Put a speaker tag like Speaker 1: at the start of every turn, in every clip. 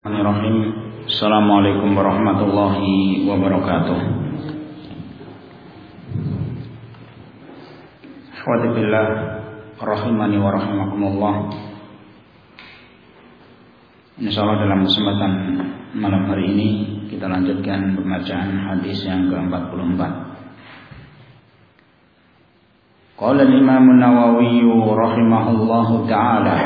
Speaker 1: Bismillahirrahmanirrahim. Assalamualaikum warahmatullahi wabarakatuh. Akhwati billah rahimani wa rahimakumullah. Insyaallah dalam kesempatan malam hari ini kita lanjutkan pembacaan hadis yang ke-44. Qala al-Imam an-Nawawi rahimahullahu ta'ala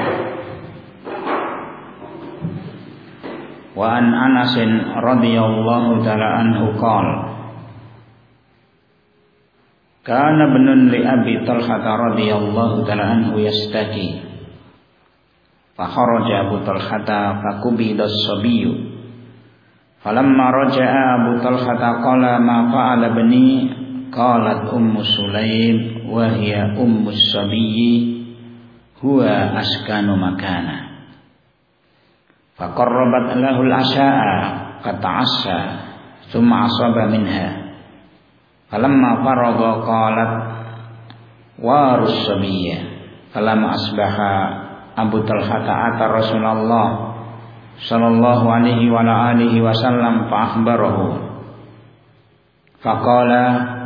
Speaker 1: wa an Anas radhiyallahu ta'ala anhu qala kana ibnun li Abi Talhah radhiyallahu ta'ala anhu yastaki fa kharaja Abu Talhah fa qubida as-sabiyyu falamma raja'a Abu Talhah qala ma fa'ala ibni qalat Ummu Sulaim wa hiya ummu as-sabiyyi huwa askanu makana faqarrabat lahu al-asha'a fata'assa thumma asaba minha falamma faragha qalat wa rusabiyya falamma asbaha Abu Talhah ata Rasulullah sallallahu alaihi wa alihi wasallam fa akhbarahu faqala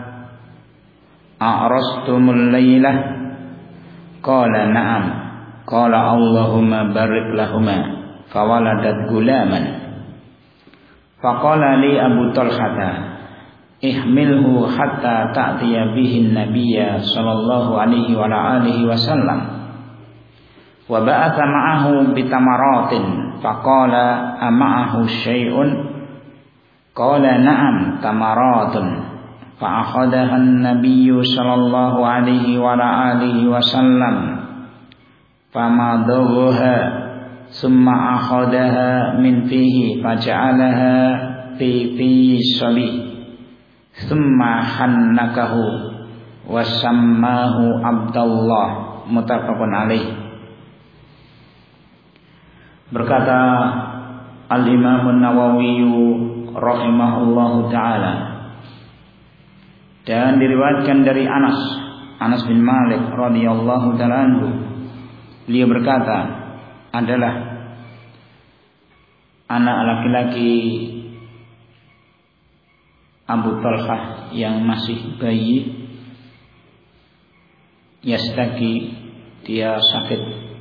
Speaker 1: a'rastumul lailah qala na'am qala Allahumma barik lahumā fawaladat gulaman faqala li Abu Talhah ihmilhu hatta ta'tiya bihi an-nabiyya sallallahu alaihi wa alihi wasallam wa ba'atha ma'ahu bitamaratin faqala ama'ahu syai'un qala na'am tamaratun fa akhadaha an-nabiyyu sallallahu alaihi wa alihi wasallam famadaghaha summa akhadaha min fihi faja'alaha fi sabi summa hannakahu wa sammahu Abdullah muttafaqun alaih. Berkata Al-Imam an-Nawawi rahimahullahu taala, dan diriwayatkan dari Anas bin Malik radhiyallahu taala anhu, beliau berkata adalah anak laki-laki Abu Talhah yang masih bayi, yastaki, dia sakit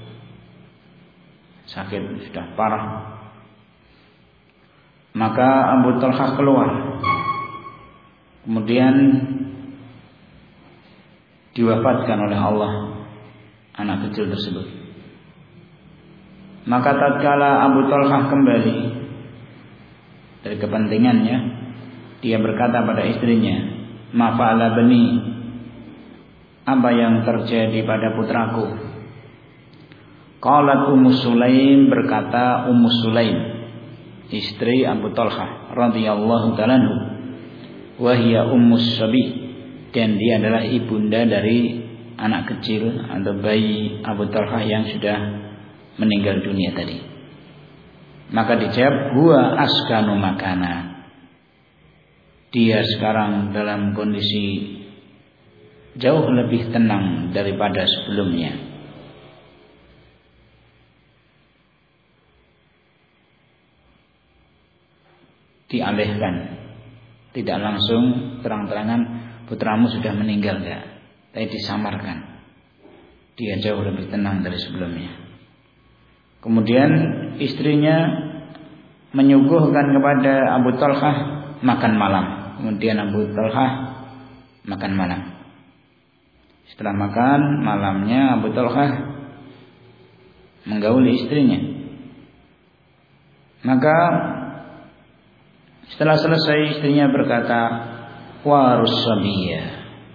Speaker 1: sudah parah. Maka Abu Talhah keluar, kemudian diwafatkan oleh Allah anak kecil tersebut. Maka tatkala Abu Talhah kembali dari kepentingannya, dia berkata pada istrinya, ma fa'ala bani, apa yang terjadi pada putraku? Qalat Ummu Sulaim, berkata Ummu Sulaim, istri Abu Talhah radhiyallahu ta'ala anhu, wa hiya ummus sabi, dan dia adalah ibunda dari anak kecil atau bayi Abu Talhah yang sudah meninggal dunia tadi. Maka dijawab, huwa askanu makana, dia sekarang dalam kondisi jauh lebih tenang daripada sebelumnya. Dialihkan, tidak langsung terang-terangan putramu sudah meninggal, enggak, tapi disamarkan, dia jauh lebih tenang dari sebelumnya. Kemudian istrinya menyuguhkan kepada Abu Talhah makan malam. Kemudian Abu Talhah makan malam. Setelah makan malamnya, Abu Talhah menggauli istrinya. Maka setelah selesai, istrinya berkata, wa rusabiyya,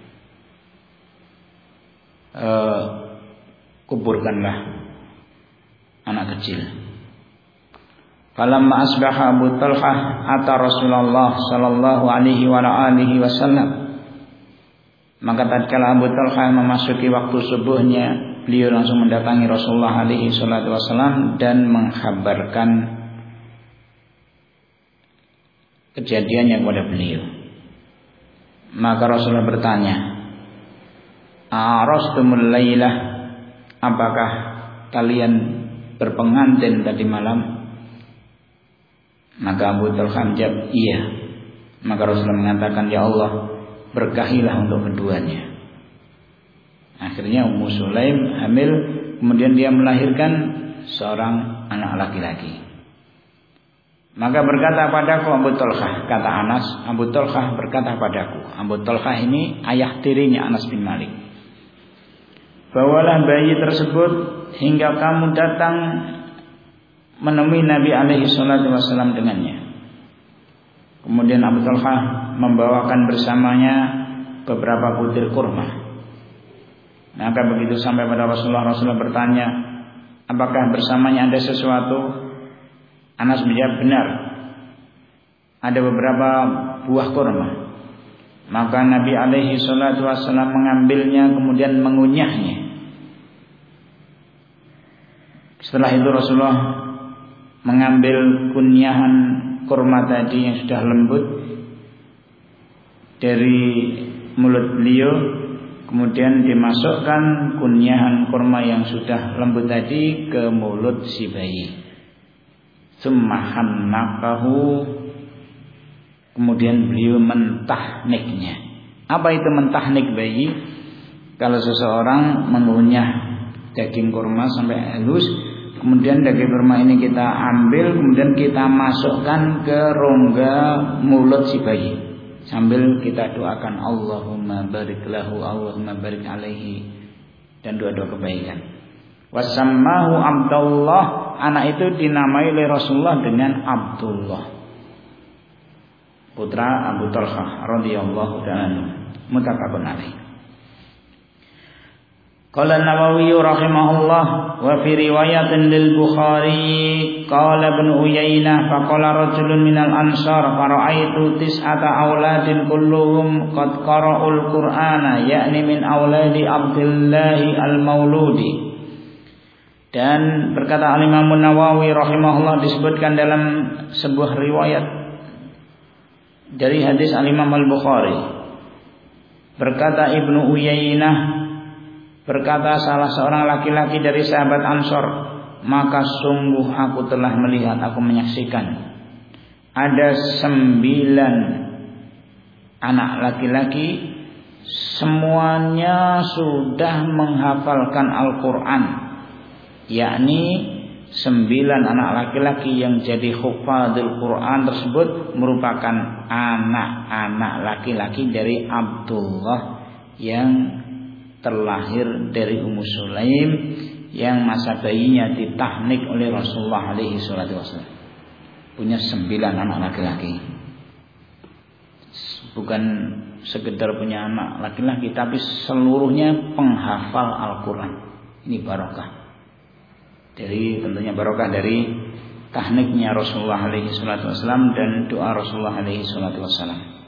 Speaker 1: kuburkanlah anak kecil. Falamma asbaha Abu Talhah ata Rasulullah sallallahu alaihi wa alihi wasallam, maka tatkala Abu Talhah memasuki waktu subuhnya, beliau langsung mendatangi Rasulullah alaihi salatu wasallam dan menghabarkan kejadiannya kepada beliau. Maka Rasulullah bertanya, a'rastumul lailah, apakah kalian berpengantin tadi malam? Maka Abu Talha menjawab, iya. Maka Rasulullah mengatakan, ya Allah, berkahilah untuk keduanya. Akhirnya Ummu Sulaim hamil, kemudian dia melahirkan seorang anak laki-laki. Maka berkata padaku Abu Talha, kata Anas, Abu Talha berkata padaku. Abu Talha ini ayah tirinya Anas bin Malik. Bawalah bayi tersebut hingga kamu datang menemui Nabi alaihi salatu wasallam dengannya. Kemudian Abu Talha membawakan bersamanya beberapa butir kurma. Maka begitu sampai pada Rasulullah bertanya, apakah bersamanya ada sesuatu? Anas menjawab, benar, ada beberapa buah kurma. Maka Nabi alaihi salatu wasallam mengambilnya kemudian mengunyahnya. Setelah itu Rasulullah mengambil kunyahan kurma tadi yang sudah lembut dari mulut beliau, kemudian dimasukkan kunyahan kurma yang sudah lembut tadi ke mulut si bayi. Sumahannakahu, kemudian beliau mentahniknya. Apa itu mentahnik bayi? Kalau seseorang mengunyah daging kurma sampai halus, kemudian daging kurma ini kita ambil, kemudian kita masukkan ke rongga mulut si bayi, sambil kita doakan Allahumma barik lahu, Allahumma barik alaihi, dan doa-doa kebaikan. Wasammahu Abdullah, anak itu dinamai oleh Rasulullah dengan Abdullah, putra Abu Talha radhiyallahu ta'ala, muttafaqun alaih. Qala Nawawi rahimahullah wa fi riwayatin lil Bukhari qala Ibnu Uyainah faqala rajulun minal ansar fara'aitu tis'ata auladin kulluhum qad qara'ul Qur'ana yakni min auladi Abdullah al-Mauludi. Dan berkata Al-Imam Nawawi rahimahullah, disebutkan dalam sebuah riwayat dari hadis Al-Imam Al-Bukhari, berkata Ibnu Uyainah, berkata salah seorang laki-laki dari sahabat Ansor, maka sungguh aku telah melihat, aku menyaksikan ada 9 anak laki-laki, semuanya sudah menghafalkan Al-Quran, yakni 9 anak laki-laki yang jadi hufadzul Quran tersebut merupakan anak-anak laki-laki dari Abdullah yang terlahir dari Ummu Sulaim, yang masa bayinya ditahnik oleh Rasulullah alaihi salatu wasallam. Punya 9 anak laki-laki. Bukan sekedar punya anak laki-laki, tapi seluruhnya penghafal Al-Quran. Ini barokah. Tentunya barokah dari tahniknya Rasulullah alaihi salatu wasallam dan doa Rasulullah alaihi salatu wasallam.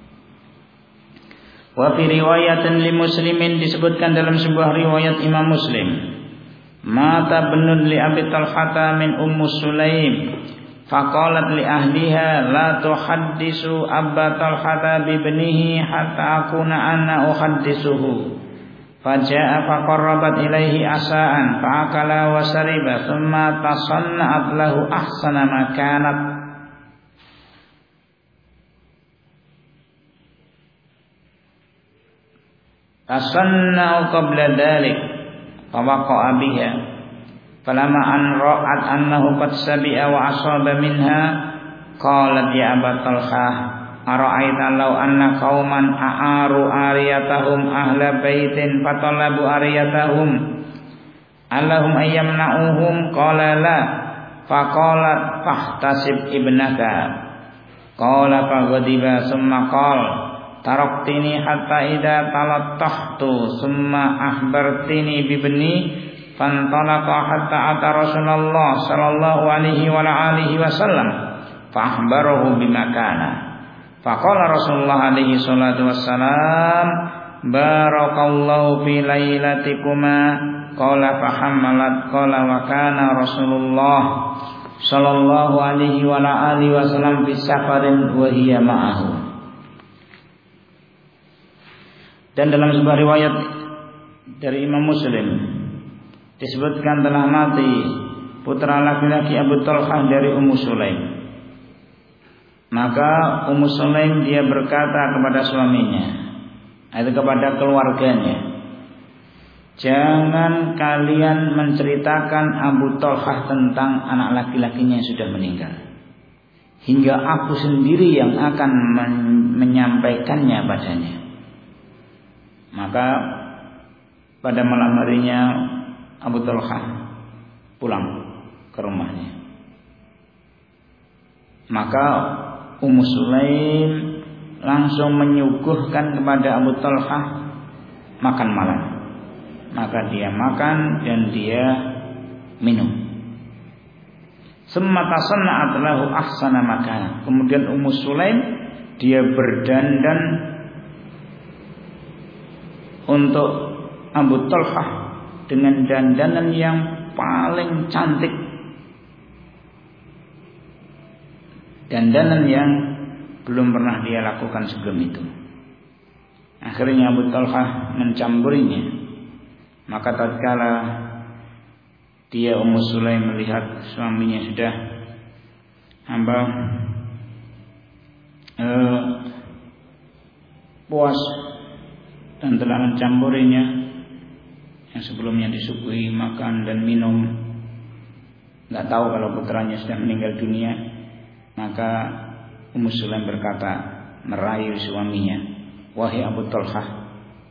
Speaker 1: Wa fi riwayatin li Muslimin, disebutkan dalam sebuah riwayat Imam Muslim, mata bunun li Abi Talhata min Ummu Sulaim faqalat li ahliha la tuhaddisu Aba Talhata bi ibnihi hatta akuna anna uhaddisuhu. Faja'a faqarrabat ilaihi asaan fa'akala wa shariba thumma tasanna'at lahu ahsana ma kanat. Tasanna'u qabla dhalik fawaqa'a biha falamma an ra'at annahu qad sabi'a wa asaba minha qalat ya Aba Talha ara'aita law anna qauman a'aru ariyatahum ahla baitin fatalabu ariyatahum allahum ayyamna'uhum qala la faqalat fahtasib ibnaka qala faghadiba summa qala taraktini hatta idza talattahtu summa ahbartini bibni fantalaqa hatta ata Rasulullah sallallahu alaihi wa alihi wasallam fa ahbarahu bima kana faqala Rasulullah alaihi salatu wassalam barakallahu fi lailatikuma qala fahammalat qala wa kana Rasulullah sallallahu alaihi wa alihi wasallam fi safarin wa hiya ma'ahu. Dan dalam sebuah riwayat dari Imam Muslim disebutkan telah mati putra laki-laki Abu Talha dari Ummu Sulaim. Maka Ummu Sulaim dia berkata kepada suaminya, atau kepada keluarganya, jangan kalian menceritakan Abu Talhah tentang anak laki-lakinya yang sudah meninggal, hingga aku sendiri yang akan menyampaikannya padanya. Maka pada malam harinya Abu Talhah pulang ke rumahnya. Maka Ummu Sulaim langsung menyuguhkan kepada Abu Talhah makan malam. Maka dia makan dan dia minum. Summa tasanna'at lahu ahsana makana. Kemudian Ummu Sulaim dia berdandan untuk Abu Talhah dengan dandanan yang paling cantik, dandanan yang belum pernah dia lakukan sebelum itu. Akhirnya Abu Talhah mencampurinya. Maka tatkala dia Ummu Sulaim melihat suaminya sudah puas dan telah mencampurinya, yang sebelumnya disuguhi makan dan minum, nggak tahu kalau putranya sudah meninggal dunia, maka Ummu Sulaim berkata, merayu suaminya, wahai Abu Talhah,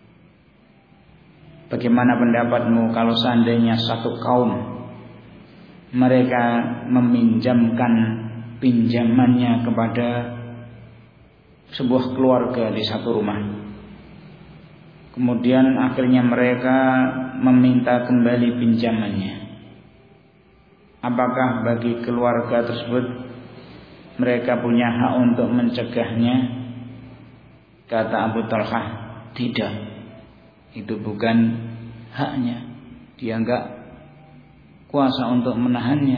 Speaker 1: bagaimana pendapatmu kalau seandainya satu kaum mereka meminjamkan pinjamannya kepada sebuah keluarga di satu rumah, kemudian akhirnya mereka meminta kembali pinjamannya, apakah bagi keluarga tersebut mereka punya hak untuk mencegahnya? Kata Abu Talhah, tidak, itu bukan haknya, dia enggak kuasa untuk menahannya.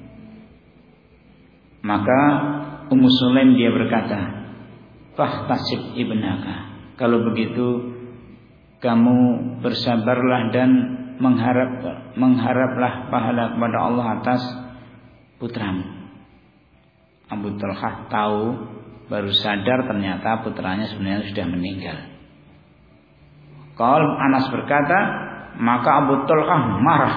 Speaker 1: Maka Ummu Sulaim dia berkata, fahtasib ibnaka, kalau begitu kamu bersabarlah dan mengharaplah pahala kepada Allah atas putramu. Abu Talhah tahu, baru sadar ternyata putranya sebenarnya sudah meninggal. Kalau Anas berkata, maka Abu Talhah marah.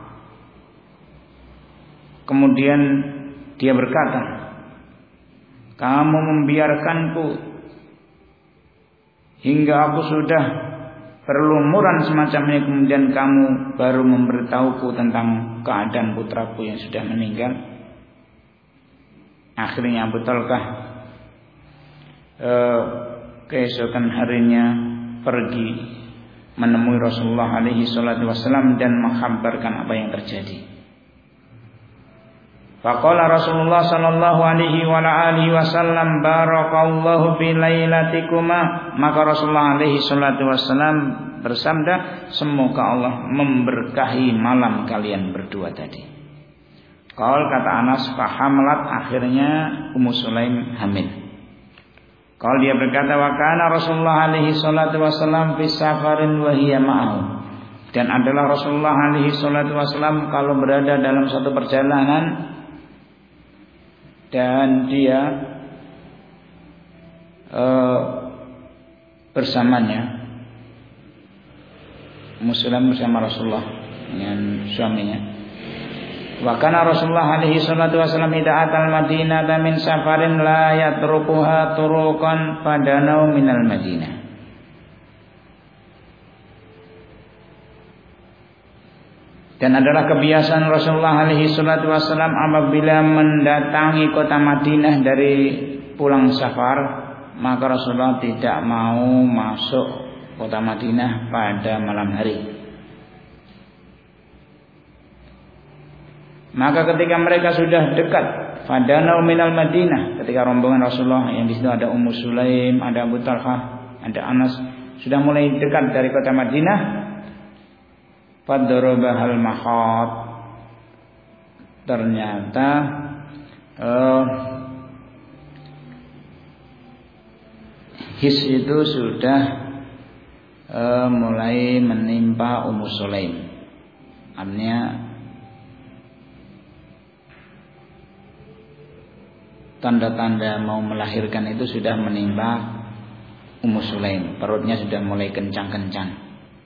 Speaker 1: Kemudian dia berkata, kamu membiarkanku hingga aku sudah berlumuran semacam ini, kemudian kamu baru memberitahuku tentang keadaan putraku yang sudah meninggal. Akhirnya Abu Talhah keesokan harinya pergi menemui Rasulullah alaihi salatu wasallam dan menghabarkan apa yang terjadi. Faqala Rasulullah sallallahu alaihi wa alihi wasallam, barakallahu fi lailatikuma. Maka Rasulullah alaihi salatu wasallam bersabda, semoga Allah memberkahi malam kalian berdua tadi. Qal kata Anas, fahamlat, akhirnya Ummu Sulaim hamil. Qal dia berkata, wa kana Rasulullah alaihi salatu wasallam fi safarin wa hiya ma'ahu. Dan adalah Rasulullah alaihi salatu wasallam kalau berada dalam suatu perjalanan dan dia bersamanya, Ummu Sulaim bersama Rasulullah dengan suaminya. Wa kana Rasulullah alaihi salatu wasallam idza atal Madinah min safarin la yatrukuha turuqan fadanau minal Madinah. Dan adalah kebiasaan Rasulullah alaihi salatu wasallam apabila mendatangi kota Madinah dari pulang safar, maka Rasulullah tidak mau masuk kota Madinah pada malam hari. Maka ketika mereka sudah dekat, fadanau minal Madinah, ketika rombongan Rasulullah yang di situ ada Ummu Sulaim, ada Abu Talhah, ada Anas, sudah mulai dekat dari kota Madinah, fadarabahal mahad. Ternyata his itu sudah mulai menimpa Ummu Sulaim. Artinya tanda-tanda mau melahirkan itu sudah menimpa Ummu Sulaim, perutnya sudah mulai kencang-kencang.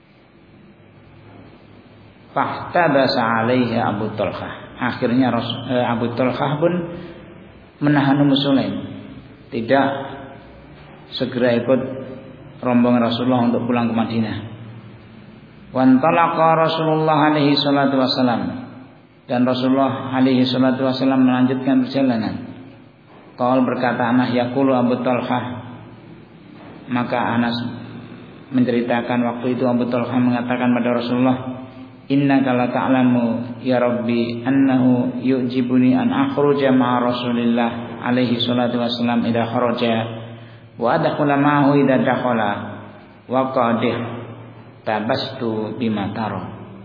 Speaker 1: Fahtabasa alaiha Abu Talhah. Akhirnya Abu Talhah pun menahan Ummu Sulaim, tidak segera ikut rombongan Rasulullah untuk pulang ke Madinah. Wantalaqa Rasulullah alaihi salatu wasalam, dan Rasulullah alaihi salatu wasalam melanjutkan perjalanan. Qaul berkata Anas, yaqulu Abu Talhah, maka Anas menceritakan waktu itu Abu Talhah mengatakan pada Rasulullah, innaka la ta'lamu ya Rabbi annahu yu'jibuni an akhruja ma'a Rasulillah alaihi salatu wasalam idza kharaja wa adkhula ma'ahu idza dakhala wa qad tabastu bima tara.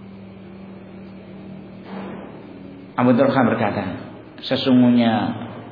Speaker 1: Abu Talhah berkata, sesungguhnya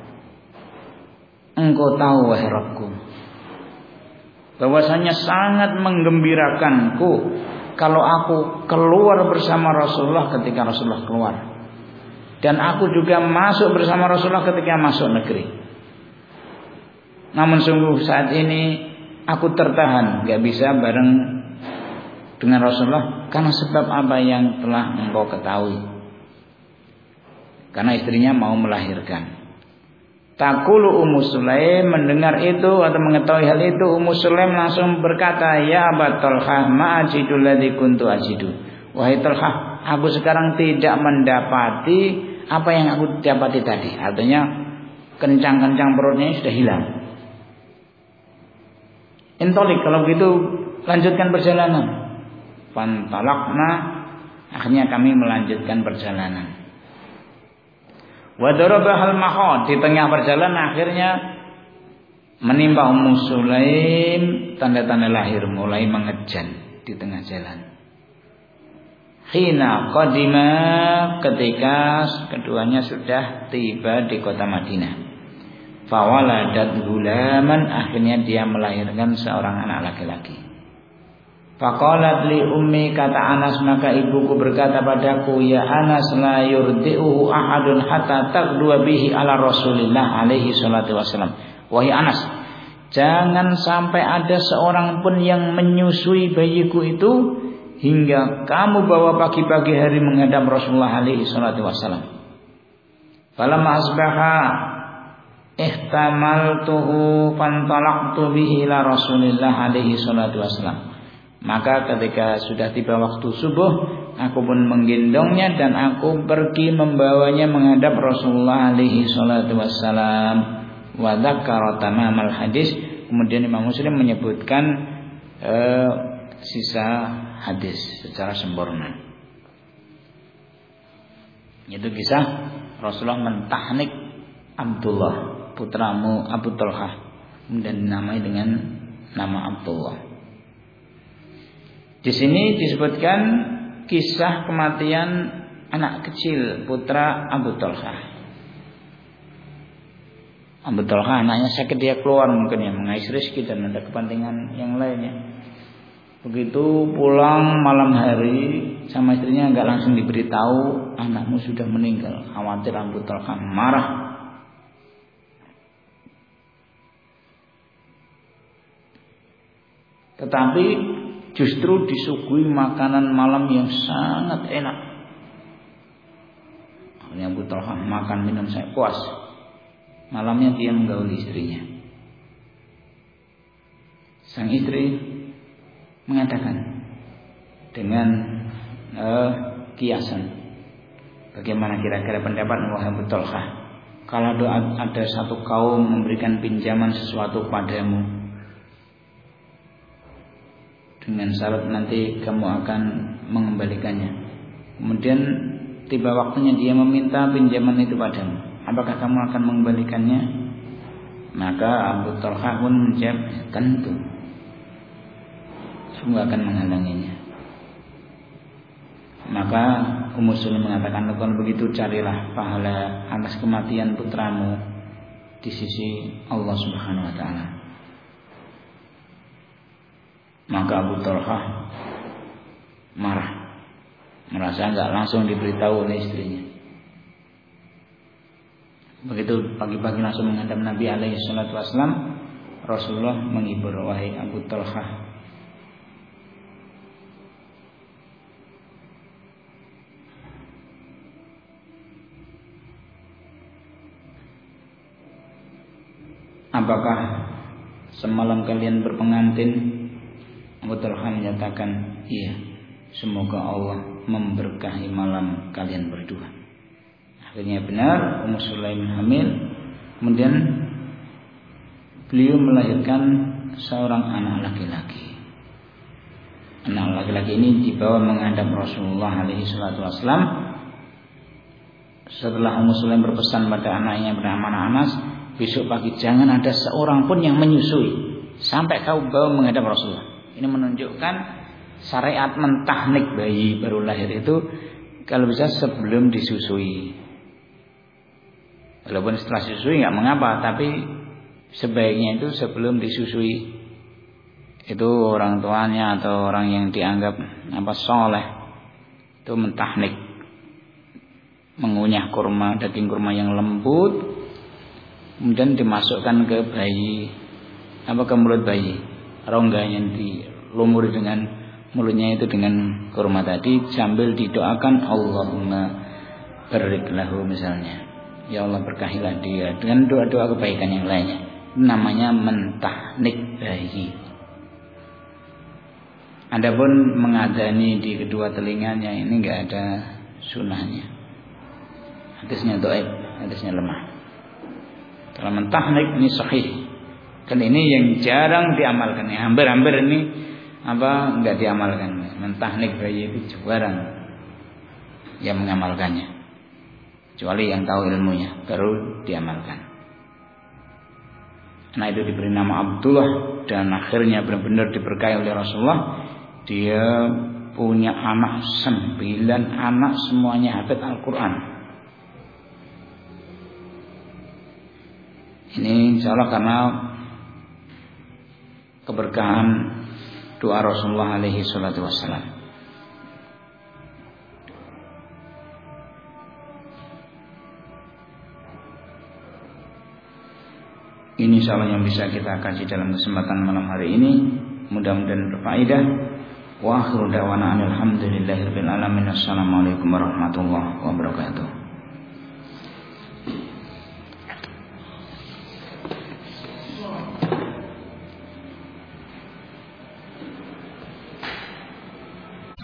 Speaker 1: engkau tahu wahai Rabbku, bahwasanya sangat menggembirakanku kalau aku keluar bersama Rasulullah ketika Rasulullah keluar, dan aku juga masuk bersama Rasulullah ketika masuk negeri. Namun sungguh saat ini aku tertahan, gak bisa bareng dengan Rasulullah karena sebab apa yang telah engkau ketahui, karena istrinya mau melahirkan. Taqulu Ummu Sulaim, mendengar itu atau mengetahui hal itu, Ummu Sulaim langsung berkata, ya Aba Talhah ma ajidu ladzi kuntu ajidu. Wahai Talhah, aku sekarang tidak mendapati apa yang aku dapati tadi. Artinya kencang-kencang perutnya sudah hilang. Intolik, kalau begitu lanjutkan perjalanan. Fantalaqna, akhirnya kami melanjutkan perjalanan. Wa darabahal mahad, di tengah perjalanan akhirnya menimpa Ummu Sulaim tanda-tanda lahir, mulai mengejan di tengah jalan. Hina qadima, ketika keduanya sudah tiba di kota Madinah. Fawaladat gulaman, akhirnya dia melahirkan seorang anak laki-laki. Faqalat li ummi, kata Anas, maka ibuku berkata padaku, ya Anas, la yurdi'uhu ahadun hatta taqdua bihi ala Rasulillah alaihi salatu wasalam. Wahai Anas, jangan sampai ada seorang pun yang menyusui bayiku itu hingga kamu bawa pagi-pagi hari menghadap Rasulullah alaihi salatu wasalam. Falamma asbaha ihtamaltuhu fantalaqtu bihi ila Rasulillah alaihi salatu wasalam. Maka ketika sudah tiba waktu subuh, aku pun menggendongnya dan aku pergi membawanya menghadap Rasulullah alaihi salatu wassalam. Wa dzakara tamamal hadis. Kemudian Imam Muslim menyebutkan sisa hadis secara sempurna. Itu kisah Rasulullah mentahnik Abdullah, putramu Abu Talhah, dan dinamai dengan nama Abdullah. Di sini disebutkan kisah kematian anak kecil putra Abu Talhah. Abu Talhah anaknya sakit, dia keluar mungkin ya mengais rezeki dan ada kepentingan yang lainnya. Begitu pulang malam hari sama istrinya enggak langsung diberitahu anakmu sudah meninggal. Khawatir Abu Talhah marah. Tetapi justru disuguhi makanan malam yang sangat enak. Akhirnya Abu Talhah makan minum saya puas. Malamnya dia menggauli istrinya. Sang istri mengatakan dengan kiasan, bagaimana kira-kira pendapat Abu Talhah kalau ada satu kaum memberikan pinjaman sesuatu padamu dengan syarat nanti kamu akan mengembalikannya. Kemudian tiba waktunya dia meminta pinjaman itu padamu, apakah kamu akan mengembalikannya? Maka Abu Talhah pun menjawab, tentu, sungguh akan menghalanginya. Maka Ummu Sulaim mengatakan, kalau begitu carilah pahala atas kematian putramu di sisi Allah Subhanahu wa taala. Maka Abu Talhah marah, merasa enggak langsung diberitahu oleh istrinya. Begitu pagi-pagi langsung menghadap Nabi alaihi salatu wasallam, Rasulullah menghibur, wahai Abu Talhah, apakah semalam kalian berpengantin? Abu Talhah menyatakan, iya, semoga Allah memberkahi malam kalian berdua. Akhirnya benar, Ummu Sulaim hamil. Kemudian beliau melahirkan seorang anak laki-laki. Anak laki-laki ini dibawa menghadap Rasulullah alaihi salatu wasallam. Setelah Ummu Sulaim berpesan pada anaknya bernama Anas, besok pagi jangan ada seorang pun yang menyusui sampai kau bawa menghadap Rasulullah. Ini menunjukkan syariat mentahnik bayi baru lahir itu kalau bisa sebelum disusui. Walaupun setelah disusui nggak mengapa, tapi sebaiknya itu sebelum disusui. Itu orang tuanya atau orang yang dianggap soleh itu mentahnik, mengunyah kurma, daging kurma yang lembut, kemudian dimasukkan ke bayi, ke mulut bayi, rongganya dilumuri dengan mulutnya itu dengan kurma tadi, sambil didoakan Allahumma barik lahu misalnya, ya Allah berkahilah dia, dengan doa-doa kebaikan yang lainnya. Namanya mentahnik bayi. Adapun mengadani di kedua telinganya ini enggak ada sunahnya. Hadisnya dhaif, hadisnya lemah. Kalau mentahnik ini sahih. Kan ini yang jarang diamalkan. Hampir-hampir ini enggak diamalkan. Mentahnik bayi itu jarang yang mengamalkannya. Kecuali yang tahu ilmunya baru diamalkan. Nah, itu diberi nama Abdullah dan akhirnya benar-benar diberkahi oleh Rasulullah. Dia punya anak 9 anak, semuanya hafid Al-Quran. Ini insyaallah karena keberkahan doa Rasulullah alaihi salatu wassalam. Ini insyaallah yang bisa kita kaji dalam kesempatan malam hari ini. Mudah-mudahan berfaedah. Wa akhiru da'wana alhamdulillahirabbil alamin. Assalamualaikum warahmatullahi wabarakatuh.